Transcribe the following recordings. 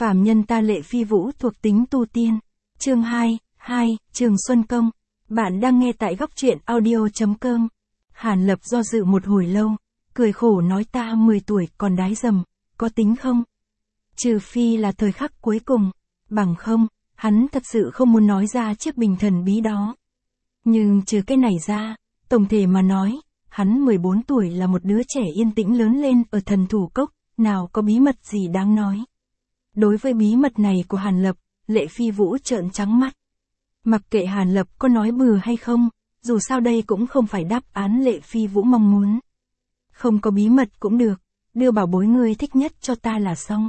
Phàm nhân ta Lệ Phi Vũ thuộc tính tu tiên. Chương 2, Trường Xuân Công. Bạn đang nghe tại góc truyện audio.com. Hàn Lập do dự một hồi lâu, cười khổ nói ta 10 tuổi còn đái dầm, có tính không? Trừ phi là thời khắc cuối cùng, bằng không, hắn thật sự không muốn nói ra chiếc bình thần bí đó. Nhưng trừ cái này ra, tổng thể mà nói, hắn 14 tuổi là một đứa trẻ yên tĩnh lớn lên ở Thần Thủ Cốc, nào có bí mật gì đáng nói. Đối với bí mật này của Hàn Lập, Lệ Phi Vũ trợn trắng mắt. Mặc kệ Hàn Lập có nói bừa hay không, dù sao đây cũng không phải đáp án Lệ Phi Vũ mong muốn. Không có bí mật cũng được, đưa bảo bối ngươi thích nhất cho ta là xong.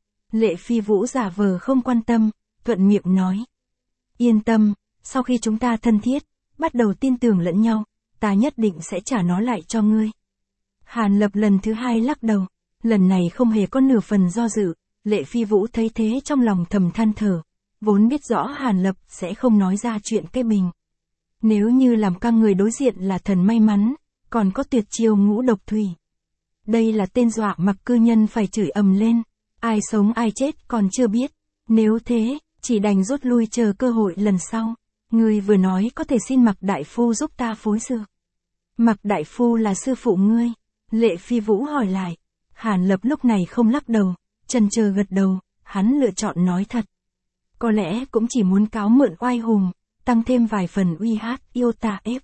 Lệ Phi Vũ giả vờ không quan tâm, thuận miệng nói. Yên tâm, sau khi chúng ta thân thiết, bắt đầu tin tưởng lẫn nhau, ta nhất định sẽ trả nó lại cho ngươi. Hàn Lập lần thứ hai lắc đầu, lần này không hề có nửa phần do dự. Lệ Phi Vũ thấy thế trong lòng thầm than thở, vốn biết rõ Hàn Lập sẽ không nói ra chuyện cái bình. Nếu như làm căng người đối diện là thần may mắn, còn có tuyệt chiêu ngũ độc thủy. Đây là tên dọa mặc cư nhân phải chửi ầm lên, ai sống ai chết còn chưa biết. Nếu thế, chỉ đành rút lui chờ cơ hội lần sau. Ngươi vừa nói có thể xin Mạc Đại Phu giúp ta phối dược. Mạc Đại Phu là sư phụ ngươi? Lệ Phi Vũ hỏi lại. Hàn Lập lúc này không lắc đầu, chần chờ gật đầu, hắn lựa chọn nói thật. Có lẽ cũng chỉ muốn cáo mượn oai hùng, tăng thêm vài phần uy hát yêu tà ép.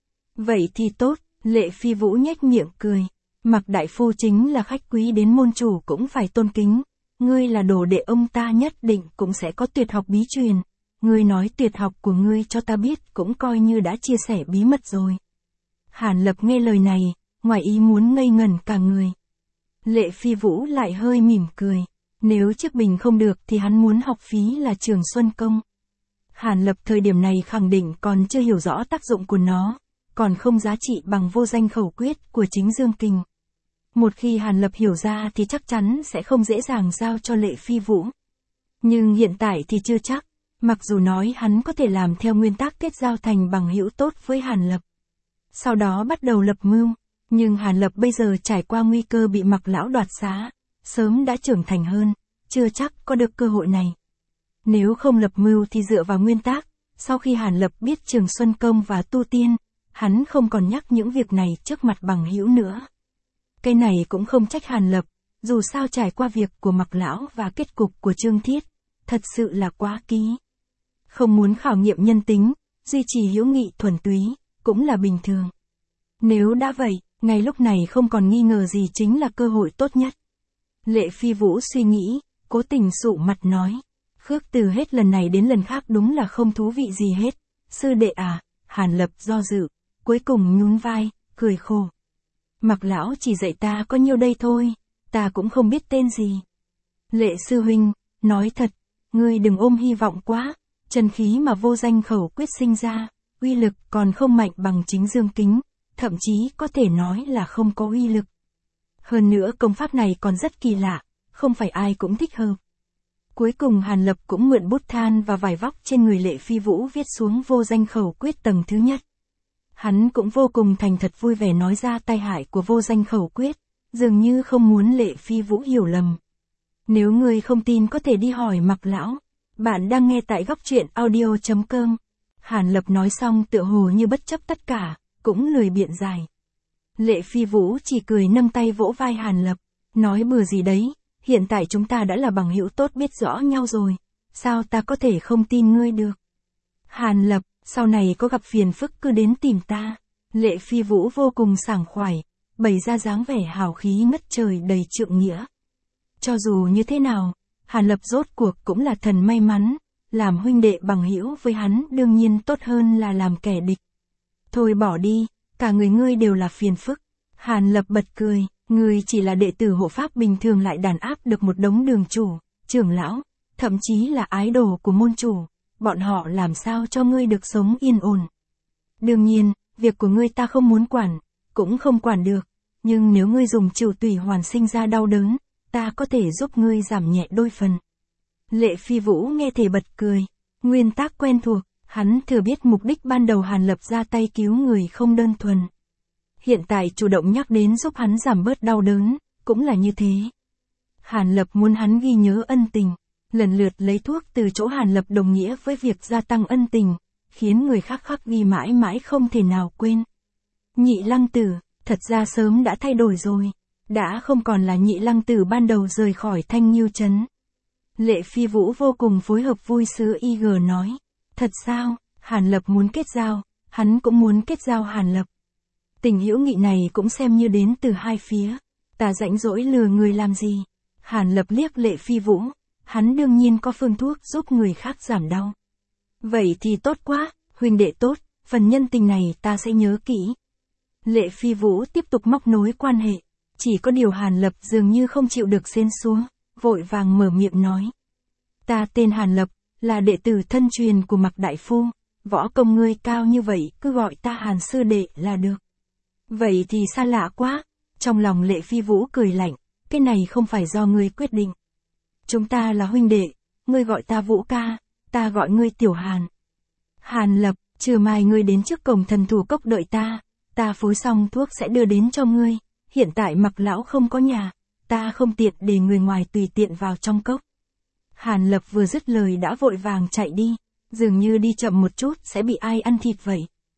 Vậy thì tốt, Lệ Phi Vũ nhếch miệng cười. Mạc Đại Phu chính là khách quý đến môn chủ cũng phải tôn kính. Ngươi là đồ đệ ông ta nhất định cũng sẽ có tuyệt học bí truyền. Ngươi nói tuyệt học của ngươi cho ta biết cũng coi như đã chia sẻ bí mật rồi. Hàn Lập nghe lời này, ngoài ý muốn ngây ngẩn cả người. Lệ Phi Vũ lại hơi mỉm cười. Nếu chiếc bình không được thì hắn muốn học phí là Trường Xuân Công. Hàn Lập thời điểm này khẳng định còn chưa hiểu rõ tác dụng của nó, còn không giá trị bằng vô danh khẩu quyết của chính Dương Kình. Một khi Hàn Lập hiểu ra thì chắc chắn sẽ không dễ dàng giao cho Lệ Phi Vũ. Nhưng hiện tại thì chưa chắc, mặc dù nói hắn có thể làm theo nguyên tắc kết giao thành bằng hữu tốt với Hàn Lập. Sau đó bắt đầu lập mưu. Nhưng Hàn Lập bây giờ trải qua nguy cơ bị Mạc lão đoạt xá, sớm đã trưởng thành hơn, chưa chắc có được cơ hội này. Nếu không lập mưu thì dựa vào nguyên tắc, sau khi Hàn Lập biết Trường Xuân Công và tu tiên, hắn không còn nhắc những việc này trước mặt bằng hữu nữa. Cái này cũng không trách Hàn Lập, dù sao trải qua việc của Mạc lão và kết cục của Trương Thiết, thật sự là quá ký. Không muốn khảo nghiệm nhân tính, duy trì hữu nghị thuần túy, cũng là bình thường. Nếu đã vậy, ngay lúc này không còn nghi ngờ gì chính là cơ hội tốt nhất. Lệ Phi Vũ suy nghĩ, cố tình sụ mặt nói. Khước từ hết lần này đến lần khác đúng là không thú vị gì hết. Sư đệ à, Hàn Lập do dự, cuối cùng nhún vai, cười khổ. Mạc lão chỉ dạy ta có nhiêu đây thôi, ta cũng không biết tên gì. Lệ sư huynh, nói thật, ngươi đừng ôm hy vọng quá, chân khí mà vô danh khẩu quyết sinh ra, uy lực còn không mạnh bằng chính Dương Kính. Thậm chí có thể nói là không có uy lực. Hơn nữa công pháp này còn rất kỳ lạ, không phải ai cũng thích hợp. Cuối cùng Hàn Lập cũng mượn bút than và vải vóc trên người Lệ Phi Vũ viết xuống vô danh khẩu quyết tầng thứ nhất. Hắn cũng vô cùng thành thật vui vẻ nói ra tai hại của vô danh khẩu quyết, dường như không muốn Lệ Phi Vũ hiểu lầm. Nếu ngươi không tin có thể đi hỏi Mạc lão. Bạn đang nghe tại góc truyện audio.com. Hàn Lập nói xong tựa hồ như bất chấp tất cả, cũng lười biện dài. Lệ Phi Vũ chỉ cười nâng tay vỗ vai Hàn Lập, nói bừa gì đấy, hiện tại chúng ta đã là bằng hữu tốt biết rõ nhau rồi, sao ta có thể không tin ngươi được. Hàn Lập, sau này có gặp phiền phức cứ đến tìm ta. Lệ Phi Vũ vô cùng sảng khoái, bày ra dáng vẻ hào khí ngất trời đầy trượng nghĩa. Cho dù như thế nào, Hàn Lập rốt cuộc cũng là thần may mắn, làm huynh đệ bằng hữu với hắn đương nhiên tốt hơn là làm kẻ địch. Thôi bỏ đi, cả người ngươi đều là phiền phức. Hàn Lập bật cười, ngươi chỉ là đệ tử hộ pháp bình thường lại đàn áp được một đống đường chủ, trưởng lão, thậm chí là ái đồ của môn chủ, bọn họ làm sao cho ngươi được sống yên ổn. Đương nhiên, việc của ngươi ta không muốn quản, cũng không quản được, nhưng nếu ngươi dùng trừ tùy hoàn sinh ra đau đớn, ta có thể giúp ngươi giảm nhẹ đôi phần. Lệ Phi Vũ nghe thể bật cười, nguyên tắc quen thuộc. Hắn thừa biết mục đích ban đầu Hàn Lập ra tay cứu người không đơn thuần. Hiện tại chủ động nhắc đến giúp hắn giảm bớt đau đớn, cũng là như thế. Hàn Lập muốn hắn ghi nhớ ân tình. Lần lượt lấy thuốc từ chỗ Hàn Lập đồng nghĩa với việc gia tăng ân tình, khiến người khác khắc ghi mãi mãi không thể nào quên. Nhị Lăng Tử, thật ra sớm đã thay đổi rồi, đã không còn là Nhị Lăng Tử ban đầu rời khỏi Thanh Nhiêu Trấn. Lệ Phi Vũ vô cùng phối hợp vui sướng IG nói, thật sao, Hàn Lập muốn kết giao, hắn cũng muốn kết giao Hàn Lập. Tình hữu nghị này cũng xem như đến từ hai phía, ta rãnh rỗi lừa người làm gì. Hàn Lập liếc Lệ Phi Vũ, hắn đương nhiên có phương thuốc giúp người khác giảm đau. Vậy thì tốt quá, huynh đệ tốt, phần nhân tình này ta sẽ nhớ kỹ. Lệ Phi Vũ tiếp tục móc nối quan hệ, chỉ có điều Hàn Lập dường như không chịu được xến xuống, vội vàng mở miệng nói. Ta tên Hàn Lập, là đệ tử thân truyền của Mạc Đại Phu, võ công ngươi cao như vậy cứ gọi ta Hàn sư đệ là được. Vậy thì xa lạ quá, trong lòng Lệ Phi Vũ cười lạnh, cái này không phải do ngươi quyết định. Chúng ta là huynh đệ, ngươi gọi ta Vũ ca, ta gọi ngươi Tiểu Hàn. Hàn Lập, trưa mai ngươi đến trước cổng Thần Thủ Cốc đợi ta phối xong thuốc sẽ đưa đến cho ngươi, hiện tại Mạc lão không có nhà, ta không tiện để người ngoài tùy tiện vào trong cốc. Hàn Lập vừa dứt lời đã vội vàng chạy đi, dường như đi chậm một chút sẽ bị ai ăn thịt vậy.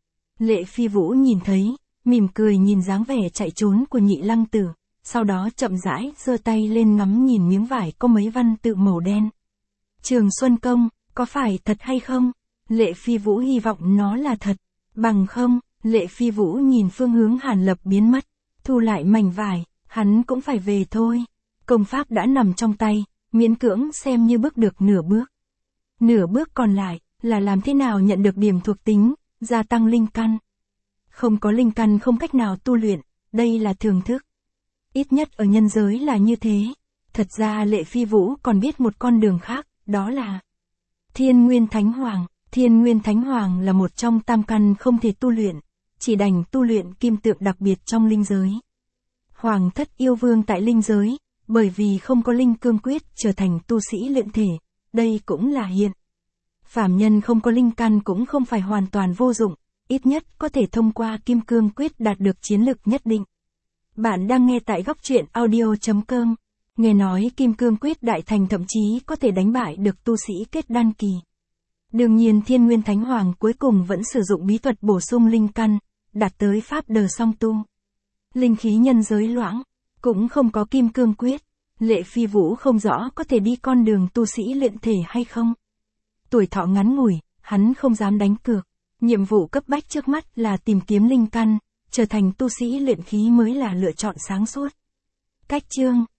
Lệ Phi Vũ nhìn thấy, mỉm cười nhìn dáng vẻ chạy trốn của Nhị Lăng Tử, sau đó chậm rãi giơ tay lên ngắm nhìn miếng vải có mấy văn tự màu đen. Trường Xuân Công, có phải thật hay không? Lệ Phi Vũ hy vọng nó là thật, bằng không, Lệ Phi Vũ nhìn phương hướng Hàn Lập biến mất, thu lại mảnh vải, hắn cũng phải về thôi. Công pháp đã nằm trong tay, miễn cưỡng xem như bước được nửa bước. Nửa bước còn lại, là làm thế nào nhận được điểm thuộc tính, gia tăng linh căn. Không có linh căn không cách nào tu luyện, đây là thường thức. Ít nhất ở nhân giới là như thế. Thật ra Lệ Phi Vũ còn biết một con đường khác, đó là Thiên Nguyên Thánh Hoàng. Thiên Nguyên Thánh Hoàng là một trong tam căn không thể tu luyện, chỉ đành tu luyện kim tượng đặc biệt trong linh giới. Hoàng thất yêu vương tại linh giới, bởi vì không có linh cương quyết trở thành tu sĩ luyện thể, đây cũng là hiện. Phàm nhân không có linh căn cũng không phải hoàn toàn vô dụng, ít nhất có thể thông qua kim cương quyết đạt được chiến lực nhất định. Bạn đang nghe tại góc truyện audio.com. Nghe nói kim cương quyết đại thành thậm chí có thể đánh bại được tu sĩ kết đan kỳ. Đương nhiên Thiên Nguyên Thánh Hoàng cuối cùng vẫn sử dụng bí thuật bổ sung linh căn, đạt tới pháp đờ song tu. Linh khí nhân giới loãng, cũng không có kim cương quyết. Lệ Phi Vũ không rõ có thể đi con đường tu sĩ luyện thể hay không. Tuổi thọ ngắn ngủi, hắn không dám đánh cược. Nhiệm vụ cấp bách trước mắt là tìm kiếm linh căn, trở thành tu sĩ luyện khí mới là lựa chọn sáng suốt. Cách chương